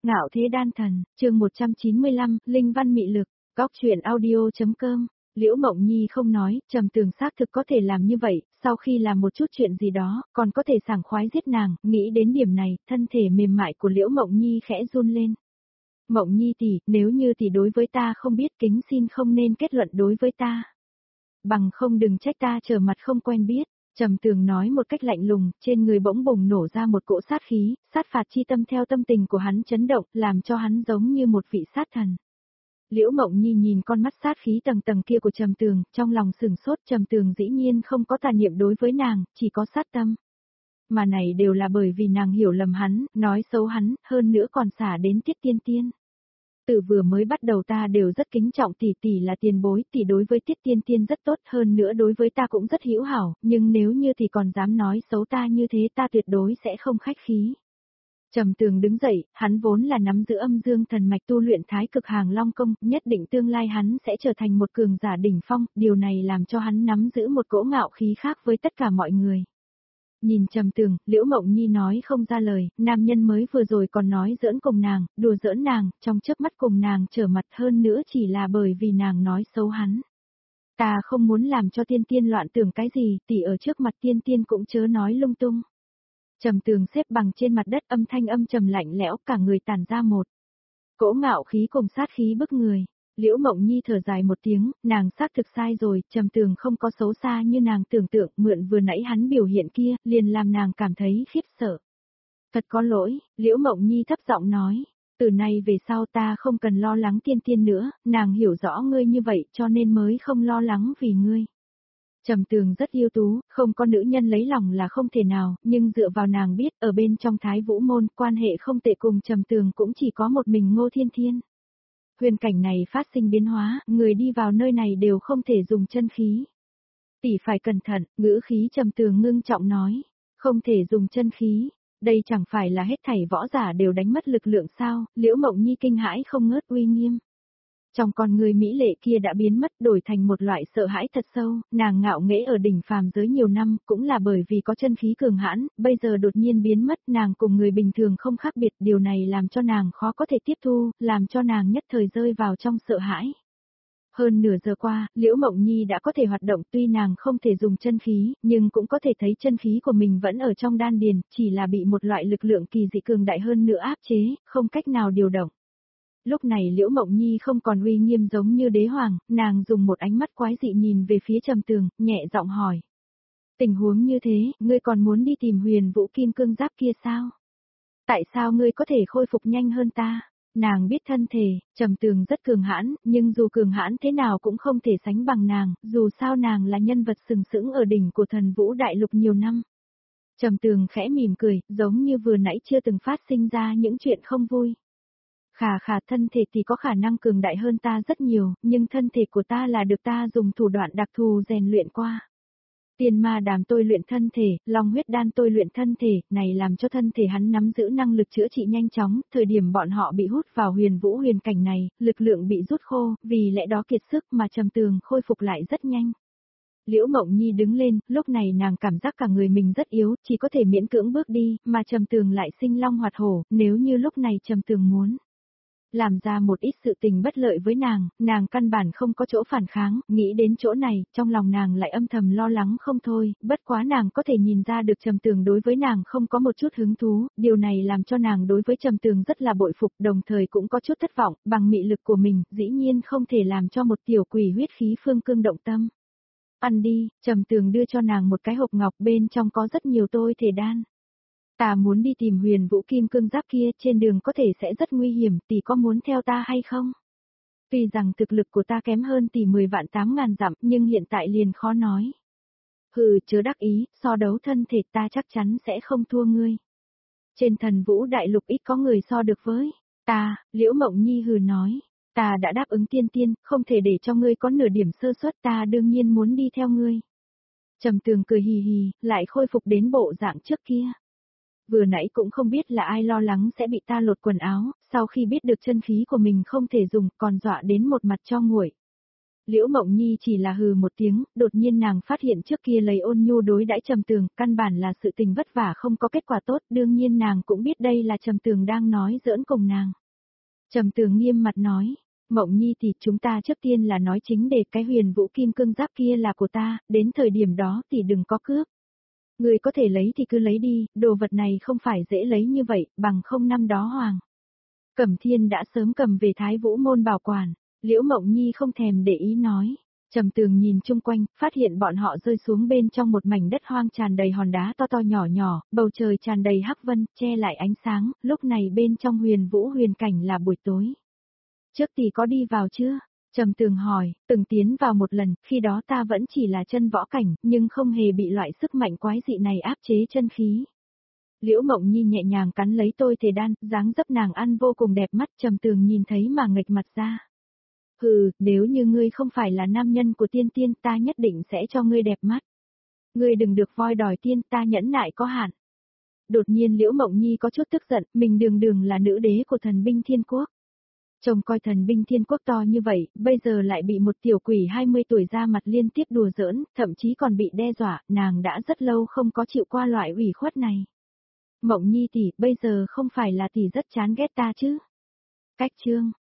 Ngạo thế đan thần, chương 195, Linh văn mị lực, góc truyện audio.com. Liễu Mộng Nhi không nói, Trầm Tường xác thực có thể làm như vậy, sau khi làm một chút chuyện gì đó, còn có thể sảng khoái giết nàng, nghĩ đến điểm này, thân thể mềm mại của Liễu Mộng Nhi khẽ run lên. Mộng Nhi tỷ, nếu như tỷ đối với ta không biết kính xin không nên kết luận đối với ta. Bằng không đừng trách ta trở mặt không quen biết. Trầm Tường nói một cách lạnh lùng, trên người bỗng bùng nổ ra một cỗ sát khí, sát phạt chi tâm theo tâm tình của hắn chấn động, làm cho hắn giống như một vị sát thần. Liễu Mộng Nhi nhìn con mắt sát khí tầng tầng kia của Trầm Tường, trong lòng sửng sốt. Trầm Tường dĩ nhiên không có tà niệm đối với nàng, chỉ có sát tâm. Mà này đều là bởi vì nàng hiểu lầm hắn, nói xấu hắn, hơn nữa còn xả đến Tiết Tiên Tiên. Từ vừa mới bắt đầu ta đều rất kính trọng tỷ, tỷ là tiền bối, tỷ đối với Tiết Tiên Tiên rất tốt, hơn nữa đối với ta cũng rất hữu hảo, nhưng nếu như tỷ còn dám nói xấu ta như thế ta tuyệt đối sẽ không khách khí. Trầm Tường đứng dậy, hắn vốn là nắm giữ âm dương thần mạch tu luyện thái cực hàng long công, nhất định tương lai hắn sẽ trở thành một cường giả đỉnh phong, điều này làm cho hắn nắm giữ một cỗ ngạo khí khác với tất cả mọi người. Nhìn Trầm Tường, Liễu Mộng Nhi nói không ra lời, nam nhân mới vừa rồi còn nói giỡn cùng nàng, đùa giỡn nàng, trong chớp mắt cùng nàng trở mặt hơn nữa chỉ là bởi vì nàng nói xấu hắn. Ta không muốn làm cho Tiên Tiên loạn tưởng cái gì, tỷ ở trước mặt Tiên Tiên cũng chớ nói lung tung. Trầm Tường xếp bằng trên mặt đất, âm thanh âm trầm lạnh lẽo, cả người tản ra một cỗ ngạo khí cùng sát khí bức người. Liễu Mộng Nhi thở dài một tiếng, nàng xác thực sai rồi, Trầm Tường không có xấu xa như nàng tưởng tượng, mượn vừa nãy hắn biểu hiện kia, liền làm nàng cảm thấy khiếp sợ. Thật có lỗi, Liễu Mộng Nhi thấp giọng nói, từ nay về sau ta không cần lo lắng Tiên Tiên nữa, nàng hiểu rõ ngươi như vậy cho nên mới không lo lắng vì ngươi. Trầm Tường rất ưu tú, không có nữ nhân lấy lòng là không thể nào, nhưng dựa vào nàng biết ở bên trong Thái Vũ môn quan hệ không tệ cùng Trầm Tường cũng chỉ có một mình Ngô Thiên Thiên. Huyền cảnh này phát sinh biến hóa, người đi vào nơi này đều không thể dùng chân khí. Tỷ phải cẩn thận, ngữ khí Trầm Tường ngưng trọng nói, không thể dùng chân khí, đây chẳng phải là hết thảy võ giả đều đánh mất lực lượng sao, Liễu Mộng Nhi kinh hãi không ngớt uy nghiêm. Trong con người mỹ lệ kia đã biến mất đổi thành một loại sợ hãi thật sâu, nàng ngạo nghễ ở đỉnh phàm giới nhiều năm cũng là bởi vì có chân khí cường hãn, bây giờ đột nhiên biến mất nàng cùng người bình thường không khác biệt, điều này làm cho nàng khó có thể tiếp thu, làm cho nàng nhất thời rơi vào trong sợ hãi. Hơn nửa giờ qua, Liễu Mộng Nhi đã có thể hoạt động, tuy nàng không thể dùng chân khí, nhưng cũng có thể thấy chân khí của mình vẫn ở trong đan điền, chỉ là bị một loại lực lượng kỳ dị cường đại hơn nữa áp chế, không cách nào điều động. Lúc này Liễu Mộng Nhi không còn uy nghiêm giống như đế hoàng, nàng dùng một ánh mắt quái dị nhìn về phía Trầm Tường, nhẹ giọng hỏi. Tình huống như thế, ngươi còn muốn đi tìm Huyền Vũ Kim Cương Giáp kia sao? Tại sao ngươi có thể khôi phục nhanh hơn ta? Nàng biết thân thể, Trầm Tường rất cường hãn, nhưng dù cường hãn thế nào cũng không thể sánh bằng nàng, dù sao nàng là nhân vật sừng sững ở đỉnh của Thần Vũ Đại Lục nhiều năm. Trầm Tường khẽ mỉm cười, giống như vừa nãy chưa từng phát sinh ra những chuyện không vui. Khà thân thể thì có khả năng cường đại hơn ta rất nhiều, nhưng thân thể của ta là được ta dùng thủ đoạn đặc thù rèn luyện qua. Tiên ma đàm tôi luyện thân thể, long huyết đan tôi luyện thân thể, này làm cho thân thể hắn nắm giữ năng lực chữa trị nhanh chóng, thời điểm bọn họ bị hút vào huyền vũ huyền cảnh này, lực lượng bị rút khô, vì lẽ đó kiệt sức mà Trầm Tường khôi phục lại rất nhanh. Liễu Mộng Nhi đứng lên, lúc này nàng cảm giác cả người mình rất yếu, chỉ có thể miễn cưỡng bước đi, mà Trầm Tường lại sinh long hoạt hổ, nếu như lúc này Trầm Tường muốn làm ra một ít sự tình bất lợi với nàng căn bản không có chỗ phản kháng, nghĩ đến chỗ này, trong lòng nàng lại âm thầm lo lắng không thôi, bất quá nàng có thể nhìn ra được Trầm Tường đối với nàng không có một chút hứng thú, điều này làm cho nàng đối với Trầm Tường rất là bội phục, đồng thời cũng có chút thất vọng, bằng mị lực của mình, dĩ nhiên không thể làm cho một tiểu quỷ huyết khí phương cương động tâm. Ăn đi, Trầm Tường đưa cho nàng một cái hộp ngọc bên trong có rất nhiều tôi thể đan. Ta muốn đi tìm Huyền Vũ Kim Cương Giáp kia, trên đường có thể sẽ rất nguy hiểm, tỷ có muốn theo ta hay không? Tuy rằng thực lực của ta kém hơn tỷ 10 vạn 8 ngàn dặm, nhưng hiện tại liền khó nói. Hừ, chớ đắc ý, so đấu thân thể ta chắc chắn sẽ không thua ngươi. Trên Thần Vũ Đại Lục ít có người so được với ta, Liễu Mộng Nhi hừ nói. Ta đã đáp ứng Tiên Tiên, không thể để cho ngươi có nửa điểm sơ suất, ta đương nhiên muốn đi theo ngươi. Trầm Tường cười hì hì, lại khôi phục đến bộ dạng trước kia. Vừa nãy cũng không biết là ai lo lắng sẽ bị ta lột quần áo, sau khi biết được chân khí của mình không thể dùng còn dọa đến một mặt cho nguội. Liễu Mộng Nhi chỉ là hừ một tiếng, đột nhiên nàng phát hiện trước kia lấy ôn nhu đối đãi Trầm Tường, căn bản là sự tình vất vả không có kết quả tốt, đương nhiên nàng cũng biết đây là Trầm Tường đang nói giỡn cùng nàng. Trầm Tường nghiêm mặt nói, Mộng Nhi thì chúng ta trước tiên là nói chính để cái huyền vũ kim cương giáp kia là của ta, đến thời điểm đó thì đừng có cướp. Người có thể lấy thì cứ lấy đi, đồ vật này không phải dễ lấy như vậy, bằng không năm đó hoàng. Cẩm Thiên đã sớm cầm về Thái Vũ môn bảo quản, Liễu Mộng Nhi không thèm để ý nói. Trầm Tường nhìn chung quanh, phát hiện bọn họ rơi xuống bên trong một mảnh đất hoang tràn đầy hòn đá to to nhỏ nhỏ, bầu trời tràn đầy hắc vân, che lại ánh sáng, lúc này bên trong huyền vũ huyền cảnh là buổi tối. Trước thì có đi vào chưa? Trầm Tường hỏi, từng tiến vào một lần, khi đó ta vẫn chỉ là chân võ cảnh, nhưng không hề bị loại sức mạnh quái dị này áp chế chân khí. Liễu Mộng Nhi nhẹ nhàng cắn lấy tôi thể đan, dáng dấp nàng ăn vô cùng đẹp mắt, Trầm Tường nhìn thấy mà nghệch mặt ra. Hừ, nếu như ngươi không phải là nam nhân của tiên tiên ta nhất định sẽ cho ngươi đẹp mắt. Ngươi đừng được voi đòi tiên, ta nhẫn nại có hạn. Đột nhiên Liễu Mộng Nhi có chút tức giận, mình đường đường là nữ đế của thần binh thiên quốc. Trông coi thần binh thiên quốc to như vậy, bây giờ lại bị một tiểu quỷ 20 tuổi ra mặt liên tiếp đùa giỡn, thậm chí còn bị đe dọa, nàng đã rất lâu không có chịu qua loại ủy khuất này. Mộng Nhi tỷ, bây giờ không phải là tỷ rất chán ghét ta chứ? Cách chương